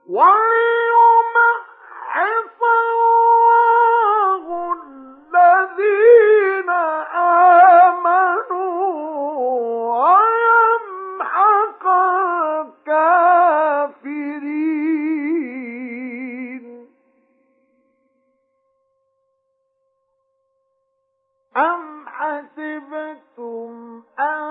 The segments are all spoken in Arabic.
وَلِيُمَحِّصَ اللَّهُ الَّذِينَ آمَنُوا وَيَمْحَقَ الْكَافِرِينَ. أَمْ حَسِبْتُمْ أَن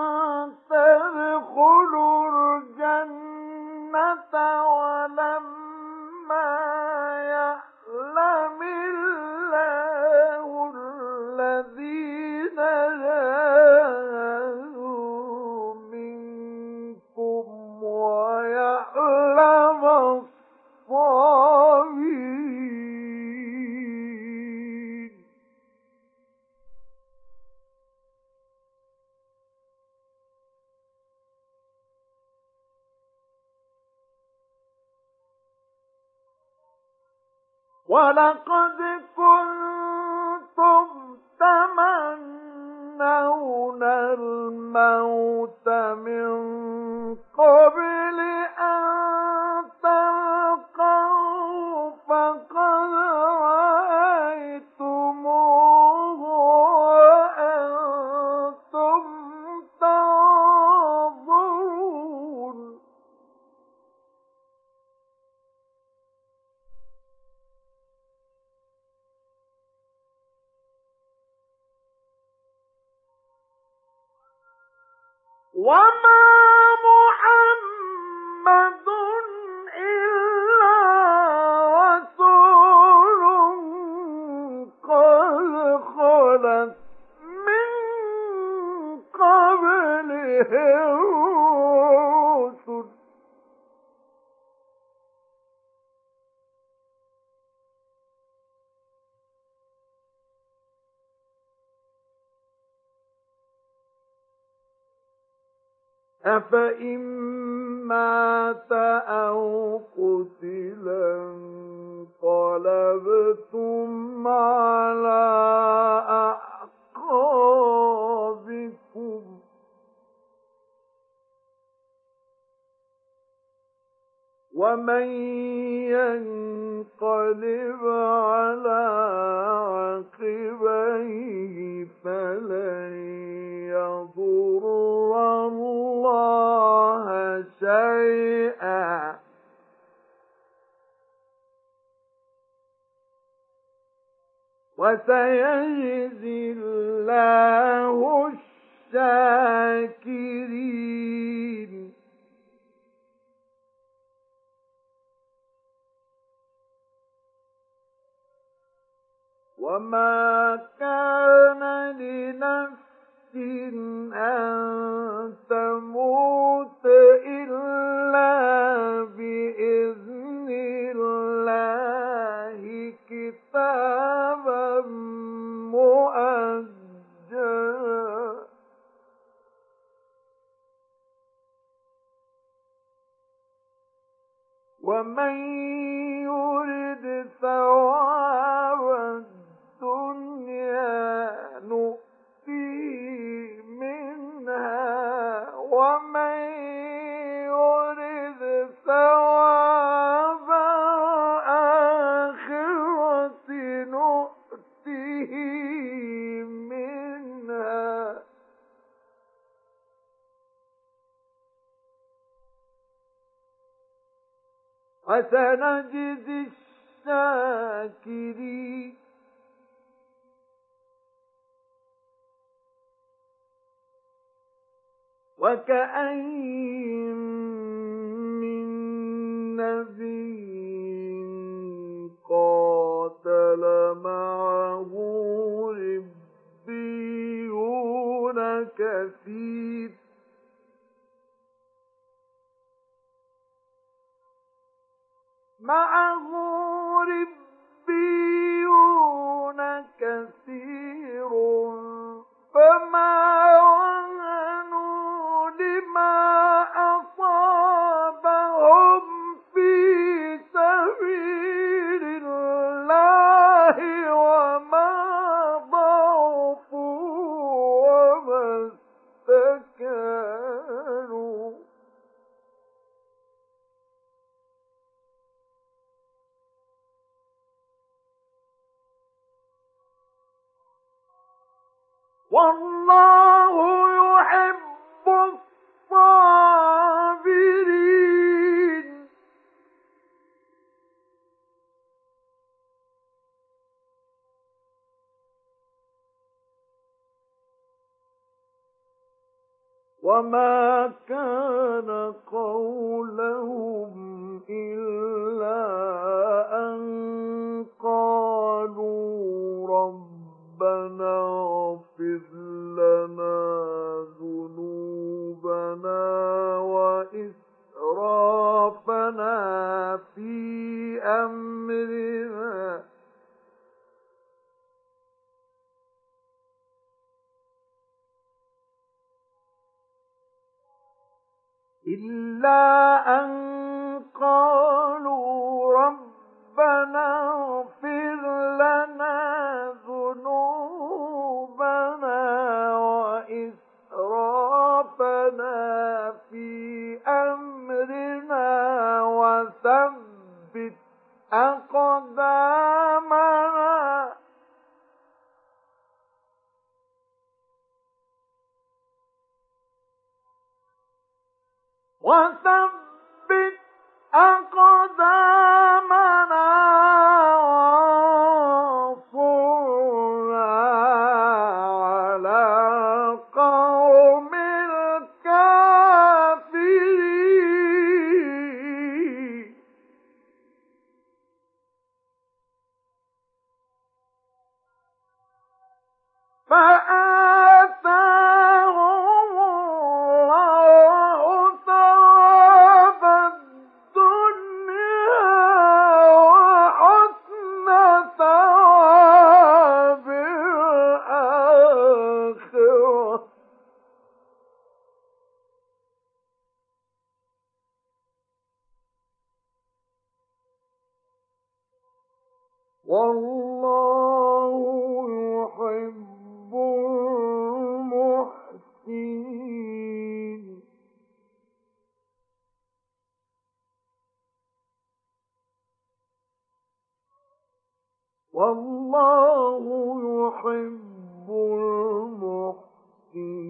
تَدْخُلُوا الْجَنَّةَ وَلَمَّا يَعْلَمِ اللَّهُ الَّذِينَ جَاهَدُوا مِنكُمْ وَيَعْلَمَ الصَّابِرِينَ. وَلَقَدْ كُنتُمْ تَمَنَّوْنَ الْمَوْتَ مِنْ قَبْلِ أَنْ تَلْقَوْهُ فَقَدْ رَأَيْتُمُوهُ وَأَنْتُمْ تَنظُرُونَ. وَمَا مُحَمَّدٌ إِلَّا رَسُولٌ قَدْ خَلَتْ مِن قَبْلِهِ الرُّسُلُ أَفَإِن مَّاتَ أَوْ قُتِلَ انقَلَبْتُمْ عَلَىٰ أَعْقَابِكُمْ وَمَن يَنقَلِبْ عَلَىٰ عَقِبَيْهِ فَلَن يَضُرَّ اللَّهَ شَيْئًا وَسَيَجْزِي اللَّهُ الشَّاكِرِينَ. وَمَا كَانَ لِنَفْسٍ أَن تَمُوتَ إِلَّا بِإِذْنِ اللَّهِ كِتَابًا مُّؤَجَّلًا. وَمَن يُرِدْ ثَوَابَ الدُّنْيَا نُؤْتِهِ مِنْهَا وَمَن يُرِدْ ثَوَابَ الْآخِرَةِ نُؤْتِهِ مِنْهَا وَسَنَجْزِي الشَّاكِرِينَ. وَكَأَيِّن مِّن نَّبِيٍّ قَاتَلَ مَعَهُ رِبِّيُّونَ كَثِيرٌ فَمَا وَهَنُوا لِمَا أَصَابَهُمْ فِي سَبِيلِ اللَّهِ وَمَا ضَعُفُوا وَمَا اسْتَكَانُوا. والله يحب الصابرين وما كان قولهم إلا أن قالوا ربنا اغفر لنا ذنوبنا وإسرافنا في أمرنا إلا أن قالوا ربنا اغفر لنا ذنوبنا وإسرافنا في أمرنا وثبت أقدامنا وثبت أقدامنا وانصرنا على القوم الكافرين فآتاهم الله ثواب الدنيا وحسن ثواب الآخرة والله يحب المحسنين والله يحب المحسنين